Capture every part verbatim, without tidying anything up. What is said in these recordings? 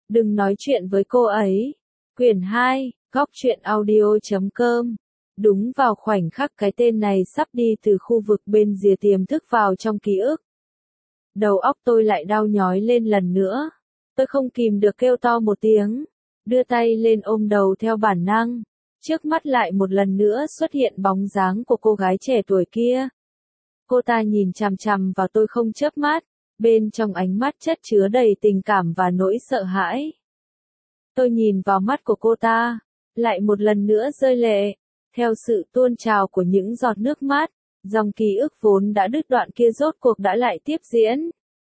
Đừng nói chuyện với cô ấy. Quyển hai, góc truyện audio chấm com. Đúng vào khoảnh khắc cái tên này sắp đi từ khu vực bên rìa tiềm thức vào trong ký ức. Đầu óc tôi lại đau nhói lên lần nữa. Tôi không kìm được kêu to một tiếng. Đưa tay lên ôm đầu theo bản năng. Trước mắt lại một lần nữa xuất hiện bóng dáng của cô gái trẻ tuổi kia. Cô ta nhìn chằm chằm vào tôi không chớp mắt. Bên trong ánh mắt chất chứa đầy tình cảm và nỗi sợ hãi. Tôi nhìn vào mắt của cô ta. Lại một lần nữa rơi lệ. Theo sự tuôn trào của những giọt nước mắt. Dòng ký ức vốn đã đứt đoạn kia rốt cuộc đã lại tiếp diễn.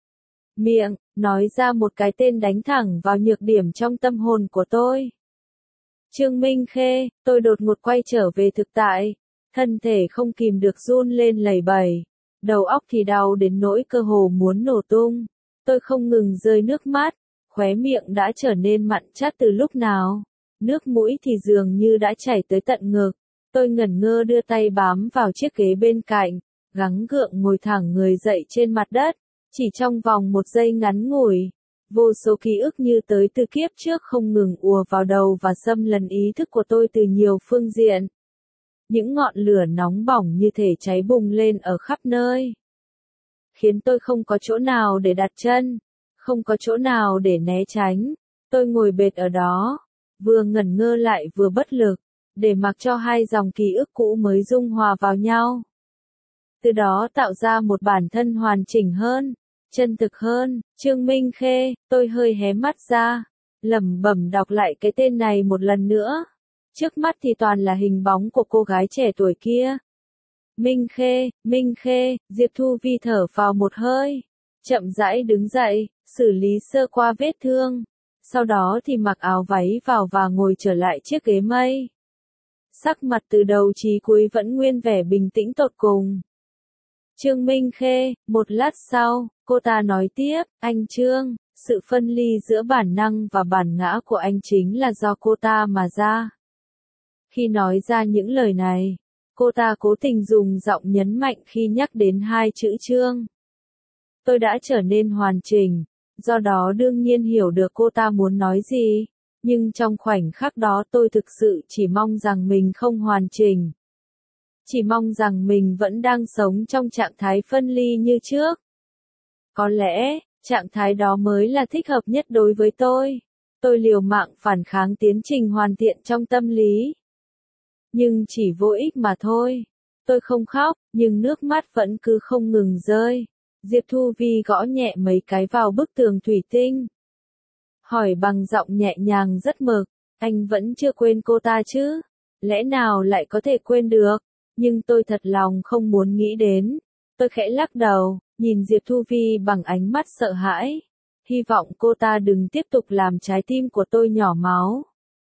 Miệng, nói ra một cái tên đánh thẳng vào nhược điểm trong tâm hồn của tôi. Trương Minh Khê, tôi đột ngột quay trở về thực tại. Thân thể không kìm được run lên lẩy bẩy. Đầu óc thì đau đến nỗi cơ hồ muốn nổ tung. Tôi không ngừng rơi nước mắt. Khóe miệng đã trở nên mặn chát từ lúc nào. Nước mũi thì dường như đã chảy tới tận ngực. Tôi ngẩn ngơ đưa tay bám vào chiếc ghế bên cạnh. Gắng gượng ngồi thẳng người dậy trên mặt đất. Chỉ trong vòng một giây ngắn ngủi. Vô số ký ức như tới từ kiếp trước không ngừng ùa vào đầu và xâm lấn ý thức của tôi từ nhiều phương diện. Những ngọn lửa nóng bỏng như thể cháy bùng lên ở khắp nơi. Khiến tôi không có chỗ nào để đặt chân. Không có chỗ nào để né tránh. Tôi ngồi bệt ở đó. Vừa ngẩn ngơ lại vừa bất lực. Để mặc cho hai dòng ký ức cũ mới dung hòa vào nhau. Từ đó tạo ra một bản thân hoàn chỉnh hơn. Chân thực hơn. Trương Minh Khê, tôi hơi hé mắt ra. Lẩm bẩm đọc lại cái tên này một lần nữa. Trước mắt thì toàn là hình bóng của cô gái trẻ tuổi kia. Minh Khê, Minh Khê, Diệp Thu Vi thở vào một hơi. Chậm rãi đứng dậy, xử lý sơ qua vết thương. Sau đó thì mặc áo váy vào và ngồi trở lại chiếc ghế mây. Sắc mặt từ đầu chí cuối vẫn nguyên vẻ bình tĩnh tột cùng. Trương Minh Khê, một lát sau, cô ta nói tiếp, anh Trương, sự phân ly giữa bản năng và bản ngã của anh chính là do cô ta mà ra. Khi nói ra những lời này, cô ta cố tình dùng giọng nhấn mạnh khi nhắc đến hai chữ Trương. Tôi đã trở nên hoàn chỉnh, do đó đương nhiên hiểu được cô ta muốn nói gì, nhưng trong khoảnh khắc đó tôi thực sự chỉ mong rằng mình không hoàn chỉnh. Chỉ mong rằng mình vẫn đang sống trong trạng thái phân ly như trước. Có lẽ, trạng thái đó mới là thích hợp nhất đối với tôi. Tôi liều mạng phản kháng tiến trình hoàn thiện trong tâm lý. Nhưng chỉ vô ích mà thôi. Tôi không khóc, nhưng nước mắt vẫn cứ không ngừng rơi. Diệp Thu Vi gõ nhẹ mấy cái vào bức tường thủy tinh. Hỏi bằng giọng nhẹ nhàng rất mực, anh vẫn chưa quên cô ta chứ? Lẽ nào lại có thể quên được? Nhưng tôi thật lòng không muốn nghĩ đến. Tôi khẽ lắc đầu, nhìn Diệp Thu Vi bằng ánh mắt sợ hãi. Hy vọng cô ta đừng tiếp tục làm trái tim của tôi nhỏ máu.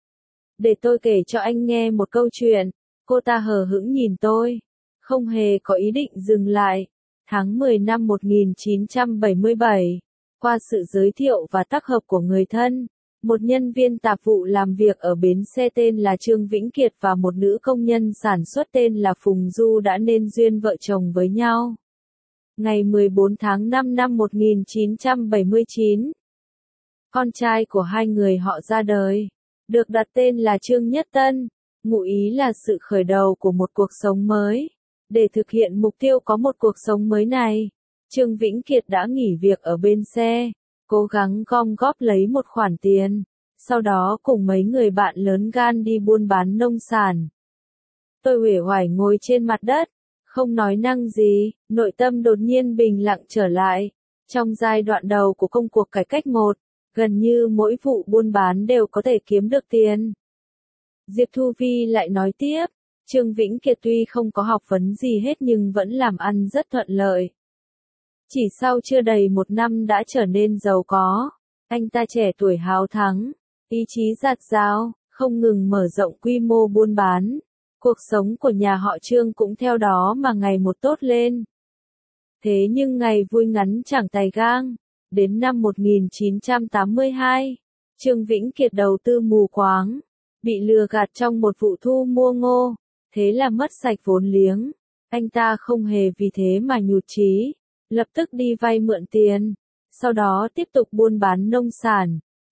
Để tôi kể cho anh nghe một câu chuyện. Cô ta hờ hững nhìn tôi. Không hề có ý định dừng lại. Tháng mười năm một nghìn chín trăm bảy mươi bảy. Qua sự giới thiệu và tác hợp của người thân. Một nhân viên tạp vụ làm việc ở bến xe tên là Trương Vĩnh Kiệt và một nữ công nhân sản xuất tên là Phùng Du đã nên duyên vợ chồng với nhau. Ngày mười bốn tháng năm năm một nghìn chín trăm bảy mươi chín. Con trai của hai người họ ra đời. Được đặt tên là Trương Nhất Tân. Ngụ ý là sự khởi đầu của một cuộc sống mới. Để thực hiện mục tiêu có một cuộc sống mới này, Trương Vĩnh Kiệt đã nghỉ việc ở bên xe. Cố gắng gom góp lấy một khoản tiền, sau đó cùng mấy người bạn lớn gan đi buôn bán nông sản. Tôi uể oải ngồi trên mặt đất, không nói năng gì, nội tâm đột nhiên bình lặng trở lại. Trong giai đoạn đầu của công cuộc cải cách một, gần như mỗi vụ buôn bán đều có thể kiếm được tiền. Diệp Thu Vi lại nói tiếp, Trương Vĩnh Kiệt tuy không có học vấn gì hết nhưng vẫn làm ăn rất thuận lợi. Chỉ sau chưa đầy một năm đã trở nên giàu có. Anh ta trẻ tuổi háo thắng, ý chí dạt dào, không ngừng mở rộng quy mô buôn bán. Cuộc sống của nhà họ Trương cũng theo đó mà ngày một tốt lên. Thế nhưng ngày vui ngắn chẳng tài gang. Đến năm một nghìn chín trăm tám mươi hai, Trương Vĩnh Kiệt đầu tư mù quáng, bị lừa gạt trong một vụ thu mua ngô. Thế là mất sạch vốn liếng. Anh ta không hề vì thế mà nhụt chí. Lập tức đi vay mượn tiền, sau đó tiếp tục buôn bán nông sản,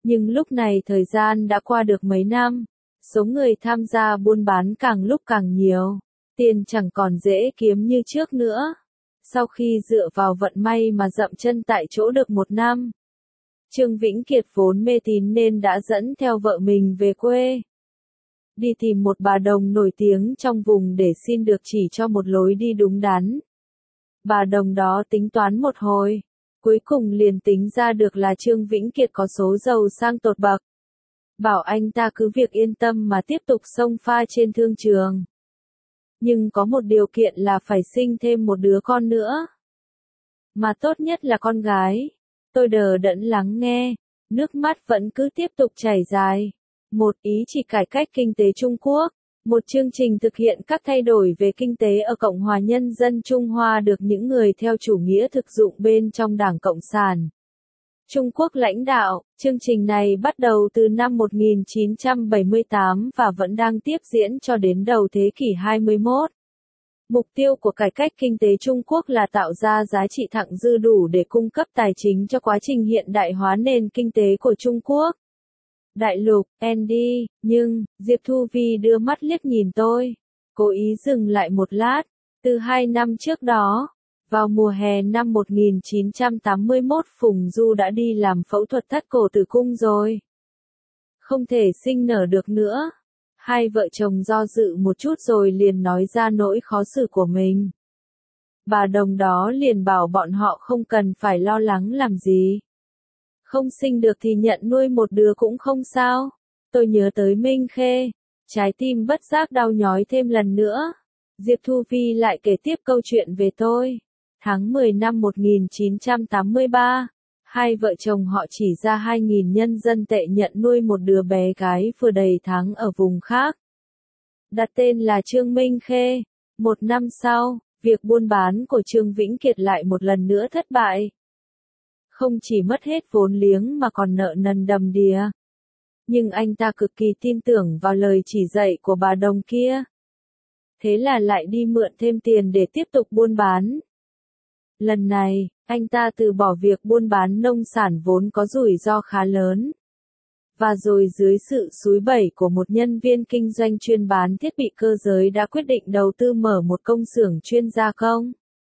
Nhưng lúc này thời gian đã qua được mấy năm, số người tham gia buôn bán càng lúc càng nhiều, tiền chẳng còn dễ kiếm như trước nữa. Sau khi dựa vào vận may mà dậm chân tại chỗ được một năm, Trương Vĩnh Kiệt vốn mê tín nên đã dẫn theo vợ mình về quê. Đi tìm một bà đồng nổi tiếng trong vùng để xin được chỉ cho một lối đi đúng đắn. Bà đồng đó tính toán một hồi, cuối cùng liền tính ra được là Trương Vĩnh Kiệt có số giàu sang tột bậc. Bảo anh ta cứ việc yên tâm mà tiếp tục xông pha trên thương trường. Nhưng có một điều kiện là phải sinh thêm một đứa con nữa. Mà tốt nhất là con gái. Tôi đờ đẫn lắng nghe, nước mắt vẫn cứ tiếp tục chảy dài. Một ý chỉ cải cách kinh tế Trung Quốc, một chương trình thực hiện các thay đổi về kinh tế ở Cộng hòa Nhân dân Trung Hoa được những người theo chủ nghĩa thực dụng bên trong Đảng Cộng sản Trung Quốc lãnh đạo. Chương trình này bắt đầu từ năm một nghìn chín trăm bảy mươi tám và vẫn đang tiếp diễn cho đến đầu thế kỷ hai mươi mốt. Mục tiêu của cải cách kinh tế Trung Quốc là tạo ra giá trị thặng dư đủ để cung cấp tài chính cho quá trình hiện đại hóa nền kinh tế của Trung Quốc. Đại lục, Andy, nhưng, Diệp Thu Vi đưa mắt liếc nhìn tôi, cố ý dừng lại một lát. Từ hai năm trước đó, vào mùa hè năm một nghìn chín trăm tám mươi mốt Phùng Du đã đi làm phẫu thuật thắt cổ tử cung rồi. Không thể sinh nở được nữa. Hai vợ chồng do dự một chút rồi liền nói ra nỗi khó xử của mình. Bà đồng đó liền bảo bọn họ không cần phải lo lắng làm gì. Không sinh được thì nhận nuôi một đứa cũng không sao. Tôi nhớ tới Minh Khê, trái tim bất giác đau nhói thêm lần nữa. Diệp Thu Vi lại kể tiếp câu chuyện về tôi. Tháng mười năm một nghìn chín trăm tám mươi ba, hai vợ chồng họ chỉ ra hai nghìn nhân dân tệ nhận nuôi một đứa bé gái vừa đầy tháng ở vùng khác. Đặt tên là Trương Minh Khê. Một năm sau, việc buôn bán của Trương Vĩnh Kiệt lại một lần nữa thất bại. Không chỉ mất hết vốn liếng mà còn nợ nần đầm đìa. Nhưng anh ta cực kỳ tin tưởng vào lời chỉ dạy của bà đồng kia. Thế là lại đi mượn thêm tiền để tiếp tục buôn bán. Lần này, anh ta từ bỏ việc buôn bán nông sản vốn có rủi ro khá lớn. Và rồi dưới sự xúi bẩy của một nhân viên kinh doanh chuyên bán thiết bị cơ giới đã quyết định đầu tư mở một công xưởng chuyên gia công,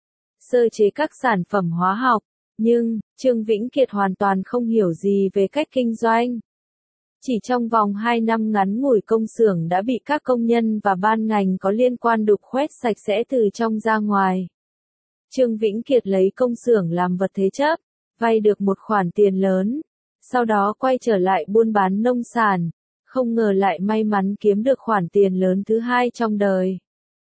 sơ chế các sản phẩm hóa học. Nhưng, Trương Vĩnh Kiệt hoàn toàn không hiểu gì về cách kinh doanh. Chỉ trong vòng hai năm ngắn ngủi công xưởng đã bị các công nhân và ban ngành có liên quan đục khoét sạch sẽ từ trong ra ngoài. Trương Vĩnh Kiệt lấy công xưởng làm vật thế chấp, vay được một khoản tiền lớn, sau đó quay trở lại buôn bán nông sản, không ngờ lại may mắn kiếm được khoản tiền lớn thứ hai trong đời.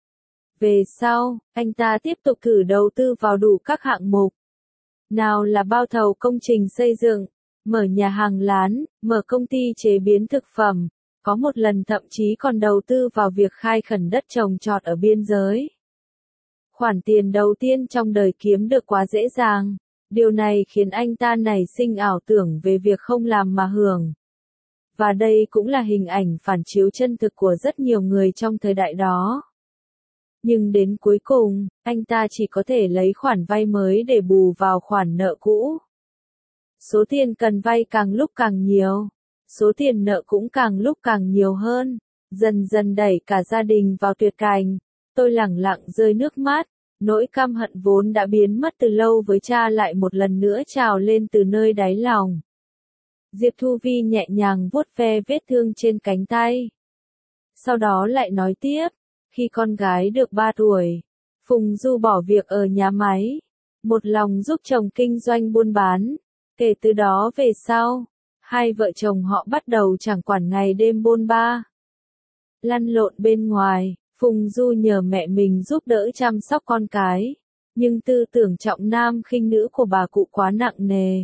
Về sau, anh ta tiếp tục thử đầu tư vào đủ các hạng mục. Nào là bao thầu công trình xây dựng, mở nhà hàng lán, mở công ty chế biến thực phẩm, có một lần thậm chí còn đầu tư vào việc khai khẩn đất trồng trọt ở biên giới. Khoản tiền đầu tiên trong đời kiếm được quá dễ dàng, điều này khiến anh ta nảy sinh ảo tưởng về việc không làm mà hưởng. Và đây cũng là hình ảnh phản chiếu chân thực của rất nhiều người trong thời đại đó. Nhưng đến cuối cùng, anh ta chỉ có thể lấy khoản vay mới để bù vào khoản nợ cũ. Số tiền cần vay càng lúc càng nhiều, số tiền nợ cũng càng lúc càng nhiều hơn, dần dần đẩy cả gia đình vào tuyệt cảnh. Tôi lẳng lặng rơi nước mắt, nỗi căm hận vốn đã biến mất từ lâu với cha lại một lần nữa trào lên từ nơi đáy lòng. Diệp Thu Vi nhẹ nhàng vuốt ve vết thương trên cánh tay. Sau đó lại nói tiếp, khi con gái được ba tuổi, Phùng Du bỏ việc ở nhà máy, một lòng giúp chồng kinh doanh buôn bán. Kể từ đó về sau, hai vợ chồng họ bắt đầu chẳng quản ngày đêm bôn ba, lăn lộn bên ngoài. Phùng Du nhờ mẹ mình giúp đỡ chăm sóc con cái, nhưng tư tưởng trọng nam khinh nữ của bà cụ quá nặng nề.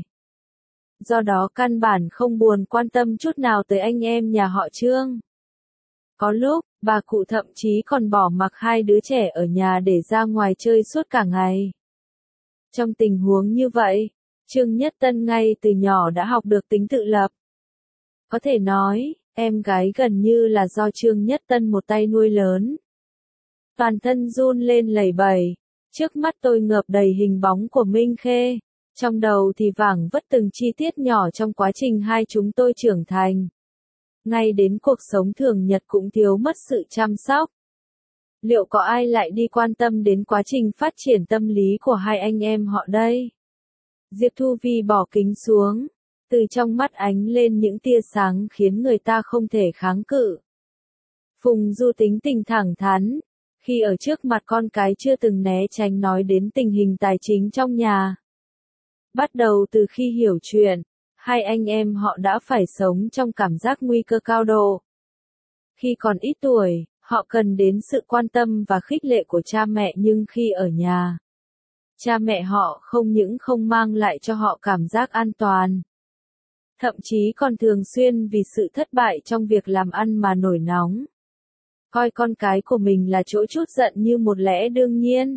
Do đó căn bản không buồn quan tâm chút nào tới anh em nhà họ Trương. Có lúc, bà cụ thậm chí còn bỏ mặc hai đứa trẻ ở nhà để ra ngoài chơi suốt cả ngày. Trong tình huống như vậy, Trương Nhất Tân ngay từ nhỏ đã học được tính tự lập. Có thể nói, em gái gần như là do Trương Nhất Tân một tay nuôi lớn. Toàn thân run lên lẩy bẩy, trước mắt tôi ngợp đầy hình bóng của Minh Khê. Trong đầu thì vảng vất từng chi tiết nhỏ trong quá trình hai chúng tôi trưởng thành. Ngay đến cuộc sống thường nhật cũng thiếu mất sự chăm sóc. Liệu có ai lại đi quan tâm đến quá trình phát triển tâm lý của hai anh em họ đây? Diệp Thu Vi bỏ kính xuống. Từ trong mắt ánh lên những tia sáng khiến người ta không thể kháng cự. Phùng Du tính tình thẳng thắn. Khi ở trước mặt con cái chưa từng né tránh nói đến tình hình tài chính trong nhà. Bắt đầu từ khi hiểu chuyện, hai anh em họ đã phải sống trong cảm giác nguy cơ cao độ. Khi còn ít tuổi, họ cần đến sự quan tâm và khích lệ của cha mẹ, nhưng khi ở nhà, cha mẹ họ không những không mang lại cho họ cảm giác an toàn, thậm chí còn thường xuyên vì sự thất bại trong việc làm ăn mà nổi nóng. Coi con cái của mình là chỗ trút giận như một lẽ đương nhiên.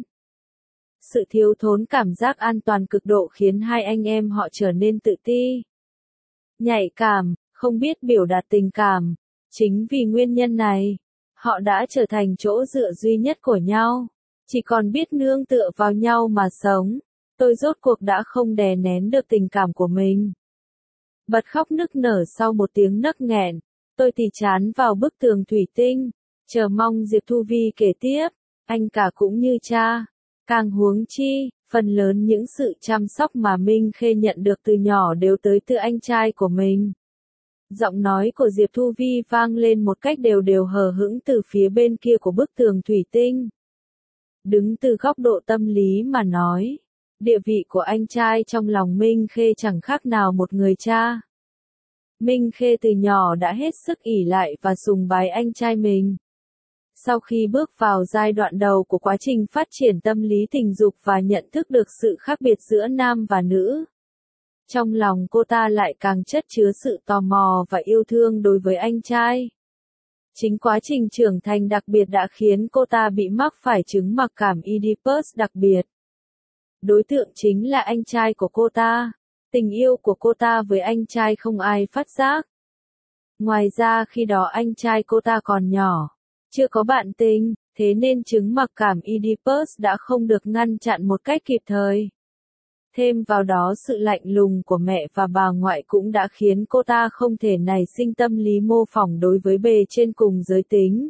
Sự thiếu thốn cảm giác an toàn cực độ khiến hai anh em họ trở nên tự ti, nhạy cảm, không biết biểu đạt tình cảm. Chính vì nguyên nhân này, họ đã trở thành chỗ dựa duy nhất của nhau, chỉ còn biết nương tựa vào nhau mà sống. Tôi rốt cuộc đã không đè nén được tình cảm của mình. Bật khóc nức nở sau một tiếng nấc nghẹn, tôi tì chán vào bức tường thủy tinh, chờ mong Diệp Thu Vi kể tiếp. Anh cả cũng như cha. Càng huống chi, phần lớn những sự chăm sóc mà Minh Khê nhận được từ nhỏ đều tới từ anh trai của mình. Giọng nói của Diệp Thu Vi vang lên một cách đều đều hờ hững từ phía bên kia của bức tường thủy tinh. Đứng từ góc độ tâm lý mà nói, địa vị của anh trai trong lòng Minh Khê chẳng khác nào một người cha. Minh Khê từ nhỏ đã hết sức ỷ lại và sùng bái anh trai mình. Sau khi bước vào giai đoạn đầu của quá trình phát triển tâm lý tình dục và nhận thức được sự khác biệt giữa nam và nữ, trong lòng cô ta lại càng chất chứa sự tò mò và yêu thương đối với anh trai. Chính quá trình trưởng thành đặc biệt đã khiến cô ta bị mắc phải chứng mặc cảm Oedipus đặc biệt. Đối tượng chính là anh trai của cô ta. Tình yêu của cô ta với anh trai không ai phát giác. Ngoài ra khi đó anh trai cô ta còn nhỏ, chưa có bạn tình, thế nên chứng mặc cảm Oedipus đã không được ngăn chặn một cách kịp thời. Thêm vào đó sự lạnh lùng của mẹ và bà ngoại cũng đã khiến cô ta không thể nảy sinh tâm lý mô phỏng đối với bề trên cùng giới tính.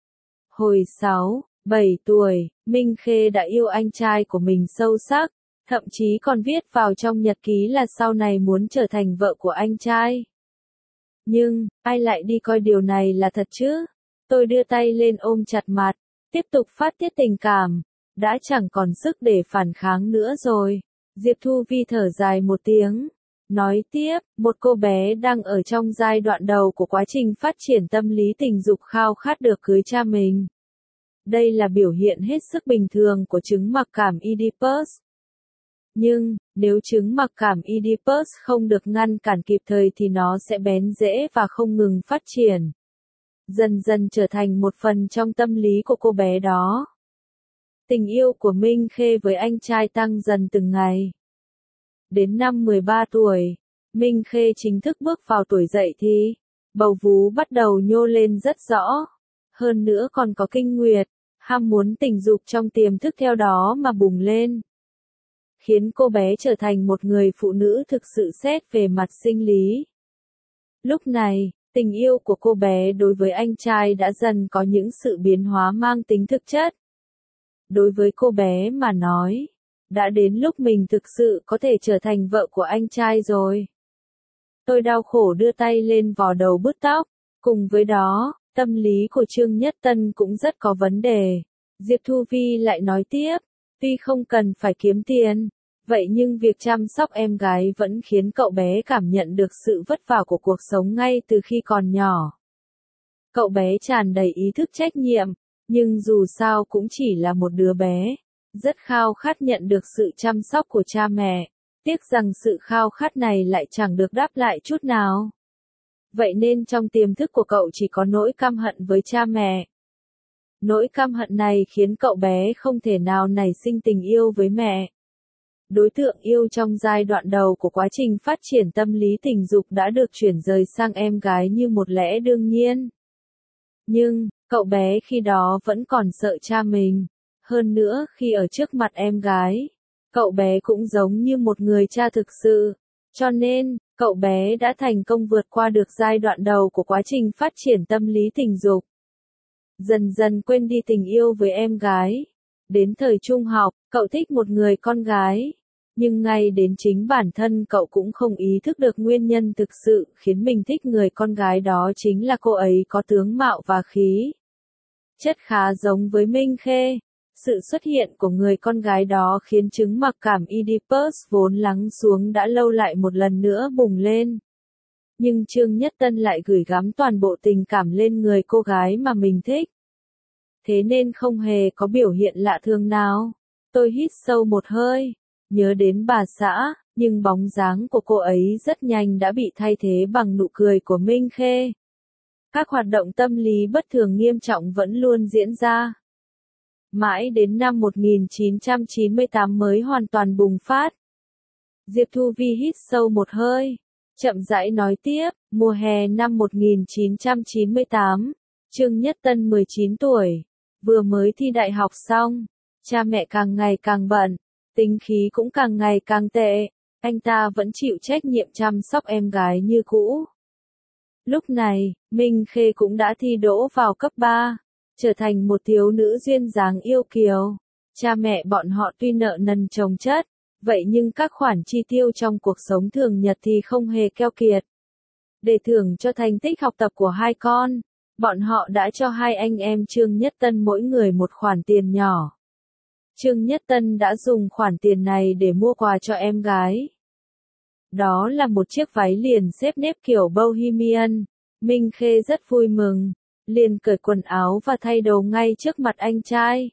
Hồi sáu, bảy tuổi, Minh Khê đã yêu anh trai của mình sâu sắc, thậm chí còn viết vào trong nhật ký là sau này muốn trở thành vợ của anh trai. Nhưng, ai lại đi coi điều này là thật chứ? Tôi đưa tay lên ôm chặt mặt, tiếp tục phát tiết tình cảm, đã chẳng còn sức để phản kháng nữa rồi. Diệp Thu Vi thở dài một tiếng, nói tiếp, một cô bé đang ở trong giai đoạn đầu của quá trình phát triển tâm lý tình dục khao khát được cưới cha mình. Đây là biểu hiện hết sức bình thường của chứng mặc cảm Oedipus. Nhưng, nếu chứng mặc cảm Oedipus không được ngăn cản kịp thời thì nó sẽ bén rễ và không ngừng phát triển. Dần dần trở thành một phần trong tâm lý của cô bé đó. Tình yêu của Minh Khê với anh trai tăng dần từng ngày. Đến năm mười ba tuổi, Minh Khê chính thức bước vào tuổi dậy thì, bầu vú bắt đầu nhô lên rất rõ. Hơn nữa còn có kinh nguyệt, ham muốn tình dục trong tiềm thức theo đó mà bùng lên. Khiến cô bé trở thành một người phụ nữ thực sự xét về mặt sinh lý. Lúc này, tình yêu của cô bé đối với anh trai đã dần có những sự biến hóa mang tính thực chất. Đối với cô bé mà nói, đã đến lúc mình thực sự có thể trở thành vợ của anh trai rồi. Tôi đau khổ đưa tay lên vò đầu bứt tóc, cùng với đó, tâm lý của Trương Nhất Tân cũng rất có vấn đề. Diệp Thu Vi lại nói tiếp, tuy không cần phải kiếm tiền, vậy nhưng việc chăm sóc em gái vẫn khiến cậu bé cảm nhận được sự vất vả của cuộc sống ngay từ khi còn nhỏ. Cậu bé tràn đầy ý thức trách nhiệm, nhưng dù sao cũng chỉ là một đứa bé, rất khao khát nhận được sự chăm sóc của cha mẹ. Tiếc rằng sự khao khát này lại chẳng được đáp lại chút nào. Vậy nên trong tiềm thức của cậu chỉ có nỗi căm hận với cha mẹ. Nỗi căm hận này khiến cậu bé không thể nào nảy sinh tình yêu với mẹ. Đối tượng yêu trong giai đoạn đầu của quá trình phát triển tâm lý tình dục đã được chuyển rời sang em gái như một lẽ đương nhiên. Nhưng, cậu bé khi đó vẫn còn sợ cha mình. Hơn nữa khi ở trước mặt em gái, Cậu bé cũng giống như một người cha thực sự. Cho nên, cậu bé đã thành công vượt qua được giai đoạn đầu của quá trình phát triển tâm lý tình dục. Dần dần quên đi tình yêu với em gái. Đến thời trung học, cậu thích một người con gái. Nhưng ngay đến chính bản thân cậu cũng không ý thức được nguyên nhân thực sự khiến mình thích người con gái đó chính là cô ấy có tướng mạo và khí chất khá giống với Minh Khê. Sự xuất hiện của người con gái đó khiến chứng mặc cảm Oedipus vốn lắng xuống đã lâu lại một lần nữa bùng lên. Nhưng Trương Nhất Tân lại gửi gắm toàn bộ tình cảm lên người cô gái mà mình thích. Thế nên không hề có biểu hiện lạ thường nào. Tôi hít sâu một hơi, nhớ đến bà xã, nhưng bóng dáng của cô ấy rất nhanh đã bị thay thế bằng nụ cười của Minh Khê. Các hoạt động tâm lý bất thường nghiêm trọng vẫn luôn diễn ra. Mãi đến năm một nghìn chín trăm chín mươi tám mới hoàn toàn bùng phát. Diệp Thu Vi hít sâu một hơi, chậm rãi nói tiếp, mùa hè năm một nghìn chín trăm chín mươi tám, Trương Nhất Tân mười chín tuổi, vừa mới thi đại học xong, cha mẹ càng ngày càng bận, tính khí cũng càng ngày càng tệ, anh ta vẫn chịu trách nhiệm chăm sóc em gái như cũ. Lúc này, Minh Khê cũng đã thi đỗ vào cấp ba, trở thành một thiếu nữ duyên dáng yêu kiều. Cha mẹ bọn họ tuy nợ nần chồng chất, vậy nhưng các khoản chi tiêu trong cuộc sống thường nhật thì không hề keo kiệt. Để thưởng cho thành tích học tập của hai con, bọn họ đã cho hai anh em Trương Nhất Tân mỗi người một khoản tiền nhỏ. Trương Nhất Tân đã dùng khoản tiền này để mua quà cho em gái. Đó là một chiếc váy liền xếp nếp kiểu Bohemian. Minh Khê rất vui mừng, liền cởi quần áo và thay đồ ngay trước mặt anh trai.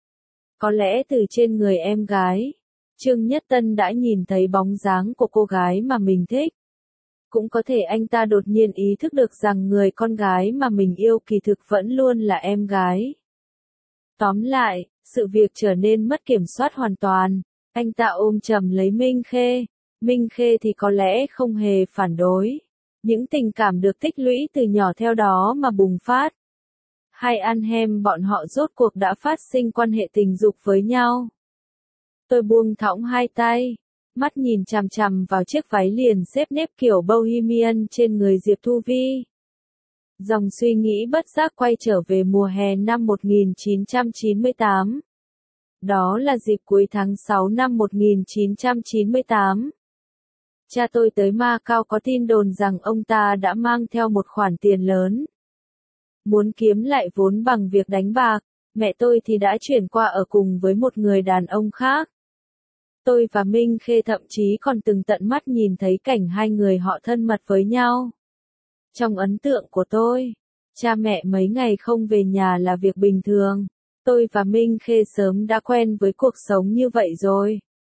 Có lẽ từ trên người em gái, Trương Nhất Tân đã nhìn thấy bóng dáng của cô gái mà mình thích. Cũng có thể anh ta đột nhiên ý thức được rằng người con gái mà mình yêu kỳ thực vẫn luôn là em gái. Tóm lại, sự việc trở nên mất kiểm soát hoàn toàn. Anh ta ôm chầm lấy Minh Khê. Minh Khê thì có lẽ không hề phản đối. Những tình cảm được tích lũy từ nhỏ theo đó mà bùng phát. Hai anh em bọn họ rốt cuộc đã phát sinh quan hệ tình dục với nhau. Tôi buông thõng hai tay, mắt nhìn chằm chằm vào chiếc váy liền xếp nếp kiểu Bohemian trên người Diệp Thu Vi. Dòng suy nghĩ bất giác quay trở về mùa hè năm một nghìn chín trăm chín mươi tám. Đó là dịp cuối tháng sáu năm một nghìn chín trăm chín mươi tám. Cha tôi tới Macau có tin đồn rằng ông ta đã mang theo một khoản tiền lớn. Muốn kiếm lại vốn bằng việc đánh bạc, mẹ tôi thì đã chuyển qua ở cùng với một người đàn ông khác. Tôi và Minh Khê thậm chí còn từng tận mắt nhìn thấy cảnh hai người họ thân mật với nhau. Trong ấn tượng của tôi, cha mẹ mấy ngày không về nhà là việc bình thường. Tôi và Minh Khê sớm đã quen với cuộc sống như vậy rồi.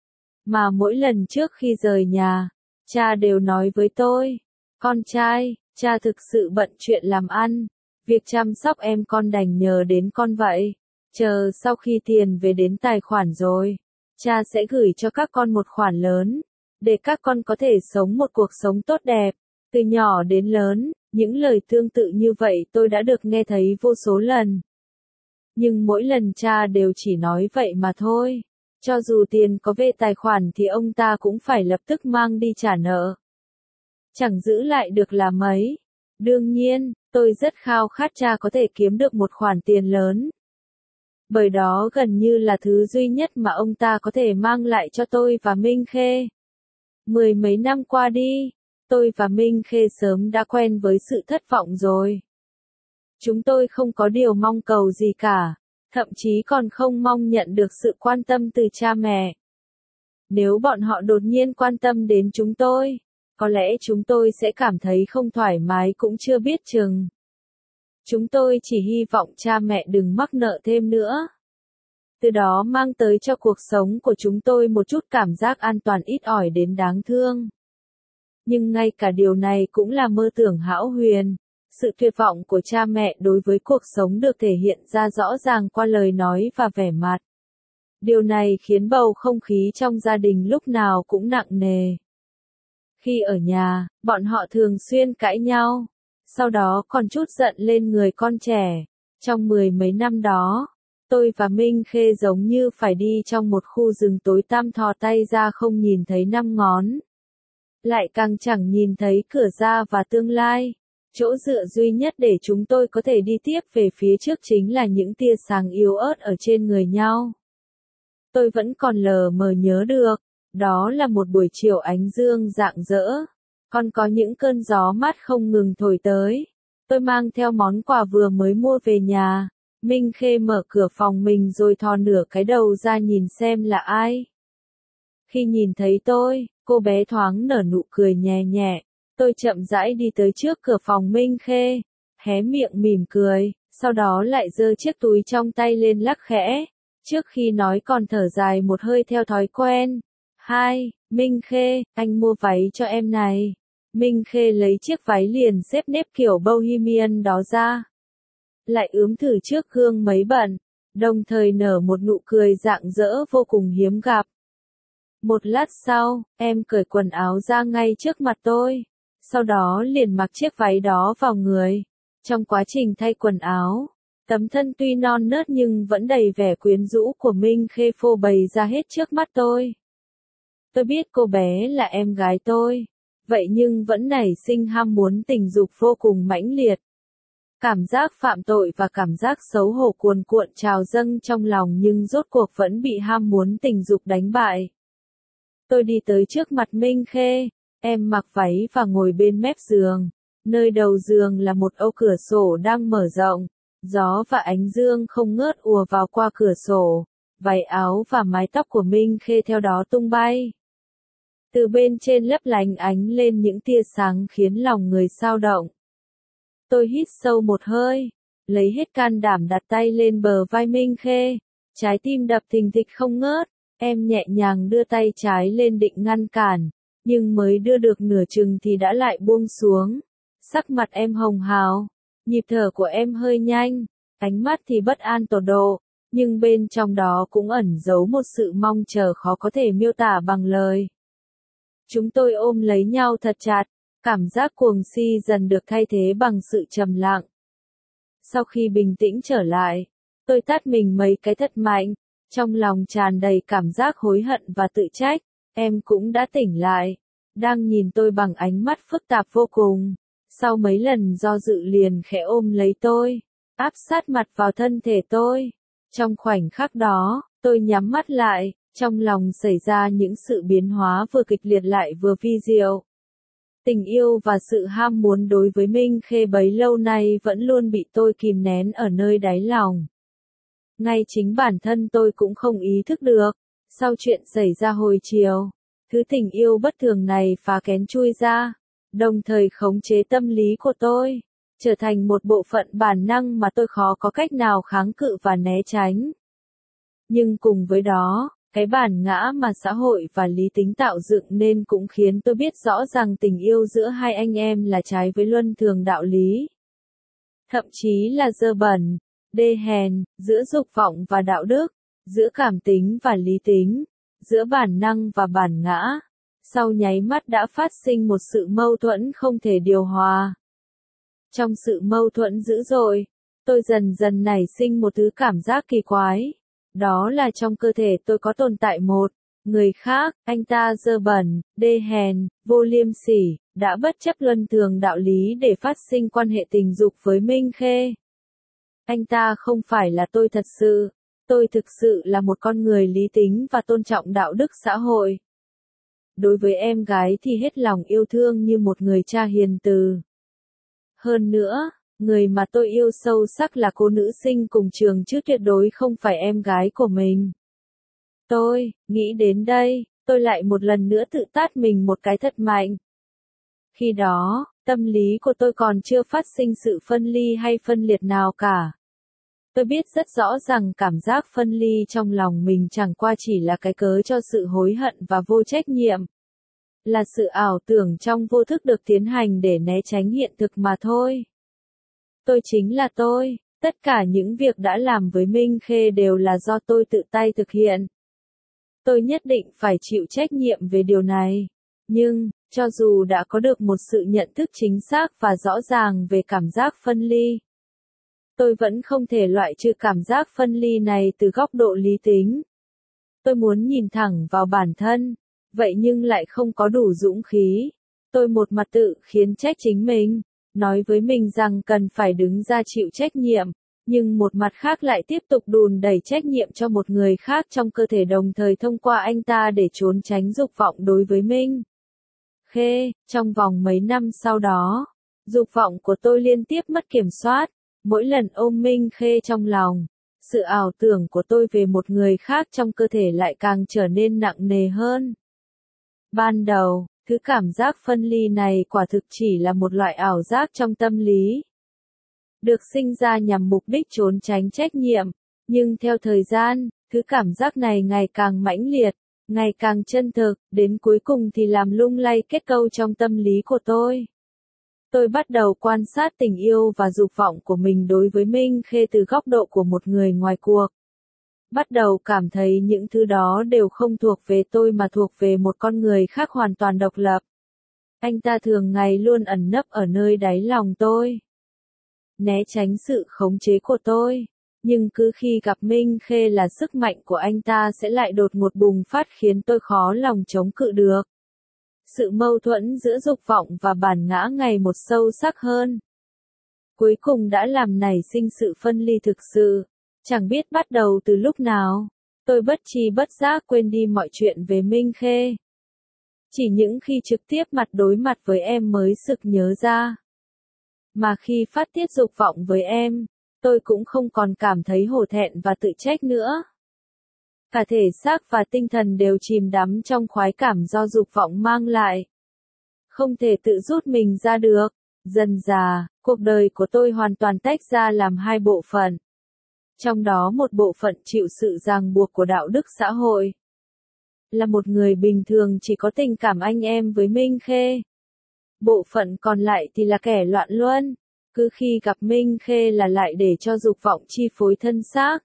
Mà mỗi lần trước khi rời nhà, cha đều nói với tôi, con trai, cha thực sự bận chuyện làm ăn, việc chăm sóc em con đành nhờ đến con vậy. Chờ sau khi tiền về đến tài khoản rồi, cha sẽ gửi cho các con một khoản lớn, để các con có thể sống một cuộc sống tốt đẹp. Từ nhỏ đến lớn, những lời tương tự như vậy tôi đã được nghe thấy vô số lần. Nhưng mỗi lần cha đều chỉ nói vậy mà thôi. Cho dù tiền có về tài khoản thì ông ta cũng phải lập tức mang đi trả nợ. Chẳng giữ lại được là mấy. Đương nhiên, tôi rất khao khát cha có thể kiếm được một khoản tiền lớn. Bởi đó gần như là thứ duy nhất mà ông ta có thể mang lại cho tôi và Minh Khê. Mười mấy năm qua đi, tôi và Minh Khê sớm đã quen với sự thất vọng rồi. Chúng tôi không có điều mong cầu gì cả, thậm chí còn không mong nhận được sự quan tâm từ cha mẹ. Nếu bọn họ đột nhiên quan tâm đến chúng tôi, có lẽ chúng tôi sẽ cảm thấy không thoải mái cũng chưa biết chừng. Chúng tôi chỉ hy vọng cha mẹ đừng mắc nợ thêm nữa. Từ đó mang tới cho cuộc sống của chúng tôi một chút cảm giác an toàn ít ỏi đến đáng thương. Nhưng ngay cả điều này cũng là mơ tưởng hão huyền. Sự tuyệt vọng của cha mẹ đối với cuộc sống được thể hiện ra rõ ràng qua lời nói và vẻ mặt. Điều này khiến bầu không khí trong gia đình lúc nào cũng nặng nề. Khi ở nhà, bọn họ thường xuyên cãi nhau, sau đó còn trút giận lên người con trẻ. Trong mười mấy năm đó, Tôi và Minh Khê giống như phải đi trong một khu rừng tối tăm, thò tay ra không nhìn thấy năm ngón. Lại càng chẳng nhìn thấy cửa ra và tương lai. Chỗ dựa duy nhất để chúng tôi có thể đi tiếp về phía trước chính là những tia sáng yếu ớt ở trên người nhau. Tôi vẫn còn lờ mờ nhớ được, đó là một buổi chiều ánh dương rạng rỡ. Còn có những cơn gió mát không ngừng thổi tới. Tôi mang theo món quà vừa mới mua về nhà. Minh Khê mở cửa phòng mình rồi thò nửa cái đầu ra nhìn xem là ai. Khi nhìn thấy tôi, cô bé thoáng nở nụ cười nhẹ nhẹ. Tôi chậm rãi đi tới trước cửa phòng Minh Khê, hé miệng mỉm cười, sau đó lại giơ chiếc túi trong tay lên lắc khẽ. Trước khi nói còn thở dài một hơi theo thói quen. Hai, Minh Khê, anh mua váy cho em này. Minh Khê lấy chiếc váy liền xếp nếp kiểu bohemian đó ra. Lại ướm thử trước gương mấy bận, đồng thời nở một nụ cười rạng rỡ vô cùng hiếm gặp. Một lát sau, em cởi quần áo ra ngay trước mặt tôi. Sau đó liền mặc chiếc váy đó vào người. Trong quá trình thay quần áo, tấm thân tuy non nớt nhưng vẫn đầy vẻ quyến rũ của Minh Khê phô bày ra hết trước mắt tôi. Tôi biết cô bé là em gái tôi, vậy nhưng vẫn nảy sinh ham muốn tình dục vô cùng mãnh liệt. Cảm giác phạm tội và cảm giác xấu hổ cuồn cuộn trào dâng trong lòng nhưng rốt cuộc vẫn bị ham muốn tình dục đánh bại. Tôi đi tới trước mặt Minh Khê, em mặc váy và ngồi bên mép giường. Nơi đầu giường là một ô cửa sổ đang mở rộng, gió và ánh dương không ngớt ùa vào qua cửa sổ, váy áo và mái tóc của Minh Khê theo đó tung bay. Từ bên trên lấp lánh ánh lên những tia sáng khiến lòng người xao động. Tôi hít sâu một hơi, lấy hết can đảm đặt tay lên bờ vai Minh Khê, trái tim đập thình thịch không ngớt, em nhẹ nhàng đưa tay trái lên định ngăn cản, nhưng mới đưa được nửa chừng thì đã lại buông xuống. Sắc mặt em hồng hào, nhịp thở của em hơi nhanh, ánh mắt thì bất an tột độ, nhưng bên trong đó cũng ẩn giấu một sự mong chờ khó có thể miêu tả bằng lời. Chúng tôi ôm lấy nhau thật chặt, cảm giác cuồng si dần được thay thế bằng sự trầm lặng. Sau khi bình tĩnh trở lại, tôi tát mình mấy cái thật mạnh, trong lòng tràn đầy cảm giác hối hận và tự trách. Em cũng đã tỉnh lại, đang nhìn tôi bằng ánh mắt phức tạp vô cùng. Sau mấy lần do dự liền khẽ ôm lấy tôi, áp sát mặt vào thân thể tôi. Trong khoảnh khắc đó, tôi nhắm mắt lại, trong lòng xảy ra những sự biến hóa vừa kịch liệt lại vừa vi diệu. Tình yêu và sự ham muốn đối với Minh Khê bấy lâu nay vẫn luôn bị tôi kìm nén ở nơi đáy lòng. Ngay chính bản thân tôi cũng không ý thức được, sau chuyện xảy ra hồi chiều, thứ tình yêu bất thường này phá kén chui ra, đồng thời khống chế tâm lý của tôi, trở thành một bộ phận bản năng mà tôi khó có cách nào kháng cự và né tránh. Nhưng cùng với đó, cái bản ngã mà xã hội và lý tính tạo dựng nên cũng khiến tôi biết rõ rằng tình yêu giữa hai anh em là trái với luân thường đạo lý. Thậm chí là dơ bẩn, đê hèn, giữa dục vọng và đạo đức, giữa cảm tính và lý tính, giữa bản năng và bản ngã. Sau nháy mắt đã phát sinh một sự mâu thuẫn không thể điều hòa. Trong sự mâu thuẫn dữ dội, tôi dần dần nảy sinh một thứ cảm giác kỳ quái. Đó là trong cơ thể tôi có tồn tại một người khác, anh ta dơ bẩn, đê hèn, vô liêm sỉ, đã bất chấp luân thường đạo lý để phát sinh quan hệ tình dục với Minh Khê. Anh ta không phải là tôi thật sự, tôi thực sự là một con người lý tính và tôn trọng đạo đức xã hội. Đối với em gái thì hết lòng yêu thương như một người cha hiền từ. Hơn nữa, người mà tôi yêu sâu sắc là cô nữ sinh cùng trường chứ tuyệt đối không phải em gái của mình. Tôi, nghĩ đến đây, tôi lại một lần nữa tự tát mình một cái thật mạnh. Khi đó, tâm lý của tôi còn chưa phát sinh sự phân ly hay phân liệt nào cả. Tôi biết rất rõ rằng cảm giác phân ly trong lòng mình chẳng qua chỉ là cái cớ cho sự hối hận và vô trách nhiệm. Là sự ảo tưởng trong vô thức được tiến hành để né tránh hiện thực mà thôi. Tôi chính là tôi, tất cả những việc đã làm với Minh Khê đều là do tôi tự tay thực hiện. Tôi nhất định phải chịu trách nhiệm về điều này. Nhưng, cho dù đã có được một sự nhận thức chính xác và rõ ràng về cảm giác phân ly, tôi vẫn không thể loại trừ cảm giác phân ly này từ góc độ lý tính. Tôi muốn nhìn thẳng vào bản thân, vậy nhưng lại không có đủ dũng khí. Tôi một mặt tự khiến trách chính mình, nói với mình rằng cần phải đứng ra chịu trách nhiệm, nhưng một mặt khác lại tiếp tục đùn đẩy trách nhiệm cho một người khác trong cơ thể đồng thời thông qua anh ta để trốn tránh dục vọng đối với mình. Khê, trong vòng mấy năm sau đó, dục vọng của tôi liên tiếp mất kiểm soát, mỗi lần ôm Minh Khê trong lòng, sự ảo tưởng của tôi về một người khác trong cơ thể lại càng trở nên nặng nề hơn. Ban đầu, thứ cảm giác phân ly này quả thực chỉ là một loại ảo giác trong tâm lý, được sinh ra nhằm mục đích trốn tránh trách nhiệm, nhưng theo thời gian, thứ cảm giác này ngày càng mãnh liệt, ngày càng chân thực, đến cuối cùng thì làm lung lay kết cấu trong tâm lý của tôi. Tôi bắt đầu quan sát tình yêu và dục vọng của mình đối với Minh Khê từ góc độ của một người ngoài cuộc. Bắt đầu cảm thấy những thứ đó đều không thuộc về tôi mà thuộc về một con người khác hoàn toàn độc lập. Anh ta thường ngày luôn ẩn nấp ở nơi đáy lòng tôi, né tránh sự khống chế của tôi. Nhưng cứ khi gặp Minh Khê là sức mạnh của anh ta sẽ lại đột ngột bùng phát khiến tôi khó lòng chống cự được. Sự mâu thuẫn giữa dục vọng và bản ngã ngày một sâu sắc hơn. Cuối cùng đã làm nảy sinh sự phân ly thực sự. Chẳng biết bắt đầu từ lúc nào, tôi bất tri bất giác quên đi mọi chuyện về Minh Khê. Chỉ những khi trực tiếp mặt đối mặt với em mới sực nhớ ra. Mà khi phát tiết dục vọng với em, tôi cũng không còn cảm thấy hổ thẹn và tự trách nữa. Cả thể xác và tinh thần đều chìm đắm trong khoái cảm do dục vọng mang lại. Không thể tự rút mình ra được. Dần dà, cuộc đời của tôi hoàn toàn tách ra làm hai bộ phận. Trong đó một bộ phận chịu sự ràng buộc của đạo đức xã hội. Là một người bình thường chỉ có tình cảm anh em với Minh Khê. Bộ phận còn lại thì là kẻ loạn luân. Cứ khi gặp Minh Khê là lại để cho dục vọng chi phối thân xác.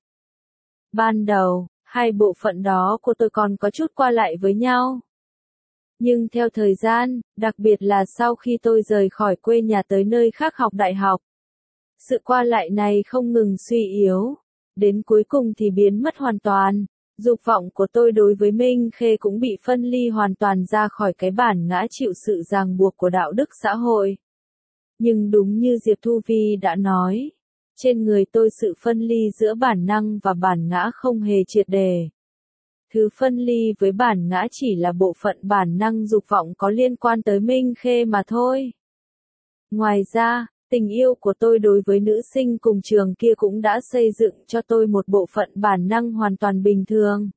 Ban đầu, hai bộ phận đó của tôi còn có chút qua lại với nhau. Nhưng theo thời gian, đặc biệt là sau khi tôi rời khỏi quê nhà tới nơi khác học đại học, sự qua lại này không ngừng suy yếu, đến cuối cùng thì biến mất hoàn toàn. Dục vọng của tôi đối với Minh Khê cũng bị phân ly hoàn toàn ra khỏi cái bản ngã chịu sự ràng buộc của đạo đức xã hội. Nhưng đúng như Diệp Thu Vi đã nói, trên người tôi sự phân ly giữa bản năng và bản ngã không hề triệt đề. Thứ phân ly với bản ngã chỉ là bộ phận bản năng dục vọng có liên quan tới Minh Khê mà thôi. Ngoài ra, tình yêu của tôi đối với nữ sinh cùng trường kia cũng đã xây dựng cho tôi một bộ phận bản năng hoàn toàn bình thường.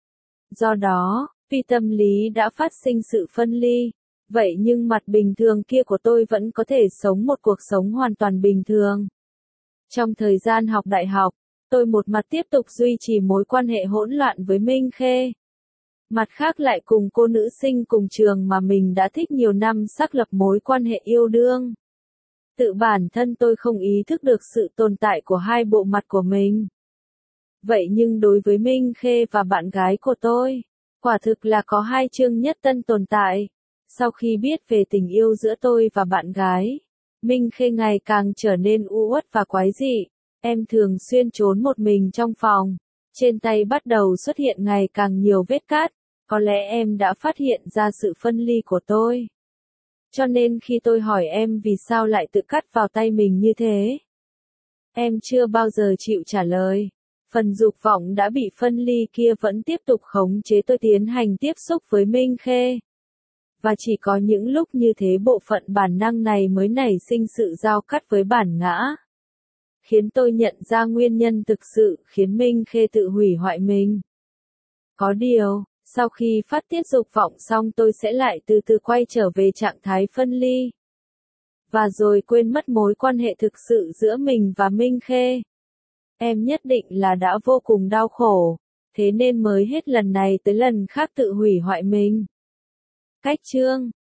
Do đó, vì tâm lý đã phát sinh sự phân ly, vậy nhưng mặt bình thường kia của tôi vẫn có thể sống một cuộc sống hoàn toàn bình thường. Trong thời gian học đại học, tôi một mặt tiếp tục duy trì mối quan hệ hỗn loạn với Minh Khê. Mặt khác lại cùng cô nữ sinh cùng trường mà mình đã thích nhiều năm xác lập mối quan hệ yêu đương. Tự bản thân tôi không ý thức được sự tồn tại của hai bộ mặt của mình. Vậy nhưng đối với Minh Khê và bạn gái của tôi, quả thực là có hai chương nhất tân tồn tại. Sau khi biết về tình yêu giữa tôi và bạn gái, Minh Khê ngày càng trở nên u uất và quái dị. Em thường xuyên trốn một mình trong phòng. Trên tay bắt đầu xuất hiện ngày càng nhiều vết cát. Có lẽ em đã phát hiện ra sự phân ly của tôi. Cho nên khi tôi hỏi em vì sao lại tự cắt vào tay mình như thế, em chưa bao giờ chịu trả lời. Phần dục vọng đã bị phân ly kia vẫn tiếp tục khống chế tôi tiến hành tiếp xúc với Minh Khê. Và chỉ có những lúc như thế bộ phận bản năng này mới nảy sinh sự giao cắt với bản ngã. Khiến tôi nhận ra nguyên nhân thực sự khiến Minh Khê tự hủy hoại mình. Có điều, sau khi phát tiết dục vọng xong tôi sẽ lại từ từ quay trở về trạng thái phân ly. Và rồi quên mất mối quan hệ thực sự giữa mình và Minh Khê. Em nhất định là đã vô cùng đau khổ, thế nên mới hết lần này tới lần khác tự hủy hoại mình. Cách chương